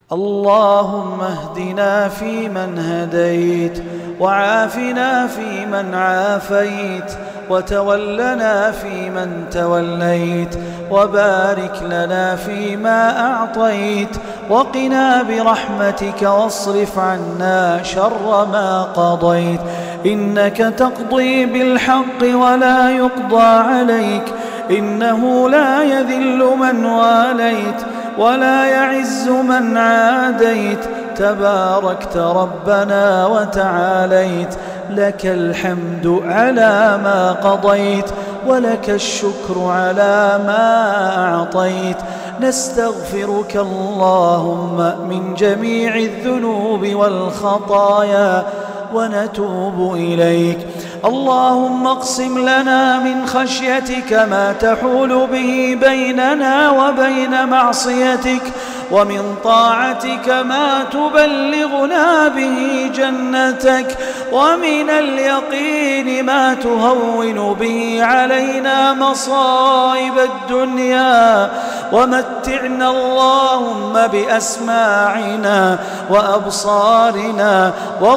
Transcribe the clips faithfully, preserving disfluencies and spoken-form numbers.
اللهم اهدنا فيمن هديت، وعافنا فيمن عافيت، وتولنا فيمن توليت، وبارك لنا فيما أعطيت، وقنا برحمتك واصرف عنا شر ما قضيت. إنك تقضي بالحق ولا يقضى عليك، إنه لا يذل من واليت ولا يعز من عاديت، تباركت ربنا وتعاليت. لك الحمد على ما قضيت، ولك الشكر على ما أعطيت. نستغفرك اللهم من جميع الذنوب والخطايا ونتوب إليك. اللهم اقسم لنا من خشيتك ما تحول به بيننا وبين معصيتك، ومن طاعتك ما تبلغنا به جنتك، ومن اليقين ما تهون به علينا مصائب الدنيا. ومتعنا اللهم بأسماعنا وأبصارنا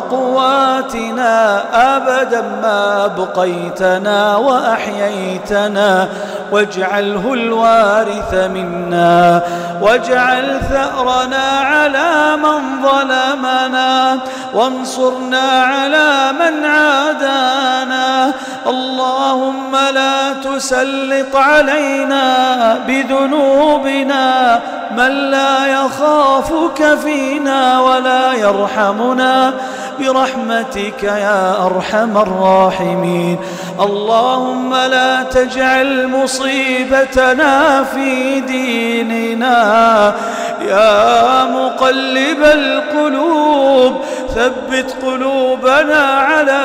وقواتنا أبدا ما أبقيتنا وأحييتنا، واجعله الوارث منا، واجعل ثأرنا على من ظلمنا، وانصرنا على من عادانا. اللهم لا تسلط علينا بذنوبنا من لا يخافك فينا ولا يرحمنا برحمتك يا أرحم الراحمين. اللهم لا تجعل مصيبتنا في ديننا، يا مقلب القلوب ثبت قلوبنا على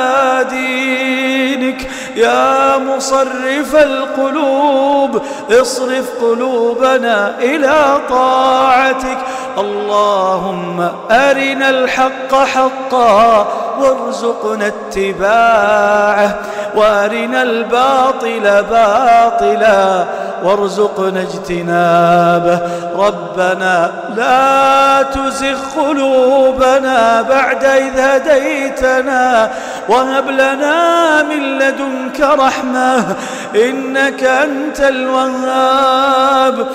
دينك، يا مصرف القلوب اصرف قلوبنا إلى طاعتك. اللهم أرنا الحق حقا وارزقنا اتباعه، وأرنا الباطل باطلا وارزقنا اجتنابه. ربنا لا تزغ قلوبنا بعد إذ هديتنا، وهب لنا من لدنك رحمة إنك أنت الوهاب.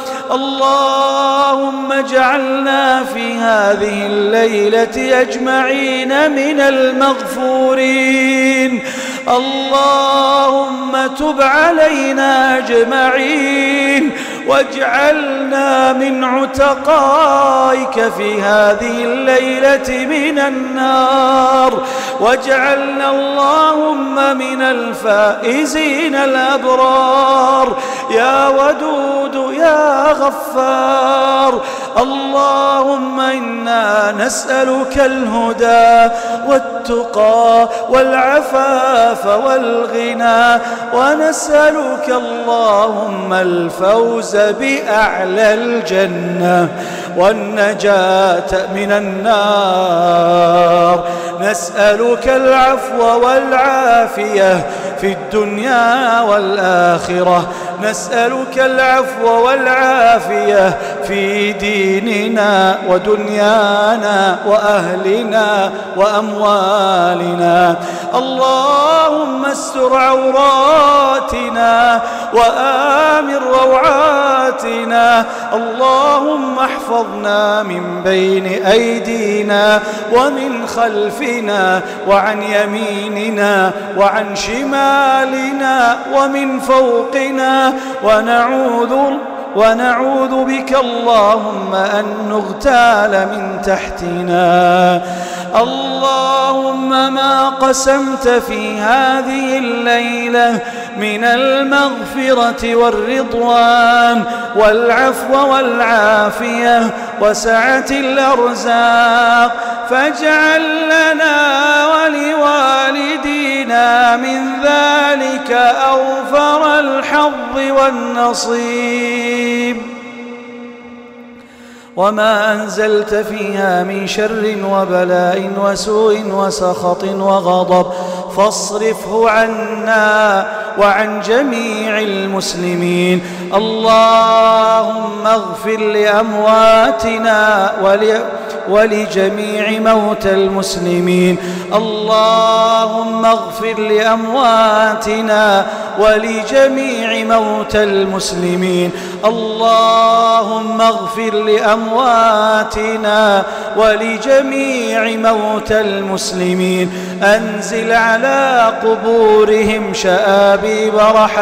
اللهم اجعلنا في هذه الليلة أجمعين من المغفورين. اللهم تب علينا أجمعين، واجعلنا من عتقائك في هذه الليلة من النار، واجعلنا اللهم من الفائزين الأبرار يا ودود يا غفار. اللهم إنا نسألك الهدى والتقى والعفاف والغنى، ونسألك اللهم الفوز بأعلى الجنة والنجاة من النار. نسألك العفو والعافية في الدنيا والآخرة، نسألك العفو والعافية في ديننا ودنيانا وأهلنا وأموالنا. اللهم استر عوراتنا وآمن روعاتنا. اللهم احفظنا من بين أيدينا ومن خلفنا وعن يميننا وعن شمالنا ومن فوقنا، ونعوذ ونعوذ بك اللهم أن نغتال من تحتنا. اللهم ما قسمت في هذه الليلة من المغفرة والرضوان والعفو والعافية وسعة الأرزاق، فاجعل لنا ولوالدينا من ذلك أوفر الحظ والنصيب. وما أنزلت فيها من شر وبلاء وسوء وسخط وغضب فاصرفه عنا وعن جميع المسلمين. اللهم اغفر لأمواتنا ول ولجميع موتى المسلمين. اللهم اغفر لأمواتنا ولجميع موتى المسلمين. اللهم اغفر لأمواتنا ولجميع موتى المسلمين. أنزل على قبورهم شآبيب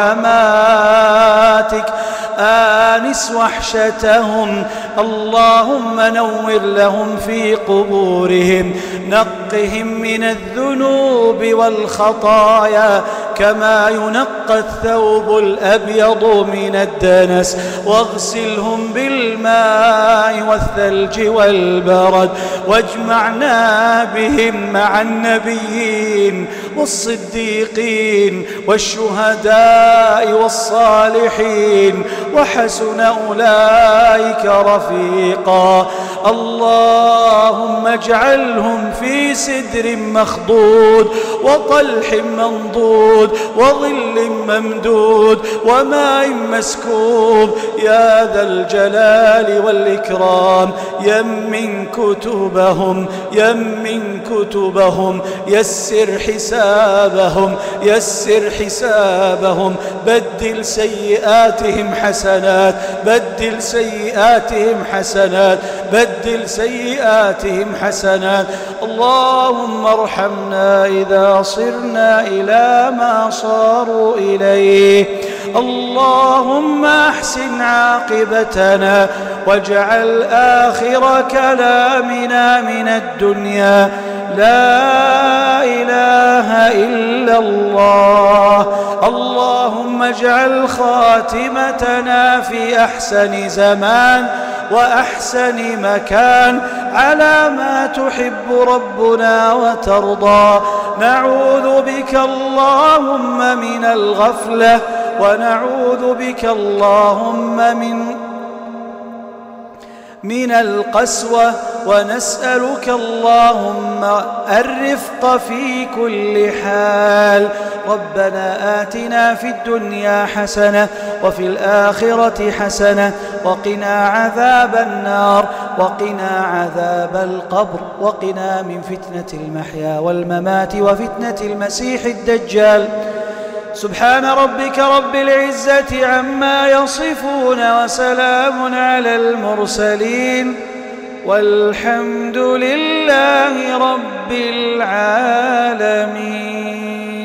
رحماتك، آنس وحشتهم. اللهم نور لهم في قبورهم، نقهم من الذنوب والخطايا كما ينقى الثوب الأبيض من الدنس، واغسلهم بالماء والثلج والبرد، واجمعنا بهم مع النبيين والصديقين والشهداء والصالحين، وحسن أولئك رفيقا. اللهم اجعلهم في سدر مخضود وطلح منضود وظل ممدود وماء مسكوب يا ذا الجلال والإكرام. يمن كتبهم يمن كتبهم يسر حسابهم يسر حسابهم. بدل سيئاتهم حسنات بدل سيئاتهم حسنات بدل سيئاتهم حسنات. اللهم ارحمنا إذا صرنا إلى ما صاروا إليه. اللهم أحسن عاقبتنا واجعل آخر كلامنا من الدنيا لا إله إلا الله. اللهم اجعل خاتمتنا في أحسن زمان وأحسن مكان على ما تحب ربنا وترضى. نعوذ بك اللهم من الغفلة، ونعوذ بك اللهم من من القسوة، ونسألك اللهم الرفق في كل حال. ربنا آتنا في الدنيا حسنة وفي الآخرة حسنة وقنا عذاب النار وقنا عذاب القبر وقنا من فتنة المحيا والممات وفتنة المسيح الدجال. سبحان ربك رب العزة عما يصفون وسلام على المرسلين والحمد لله رب العالمين.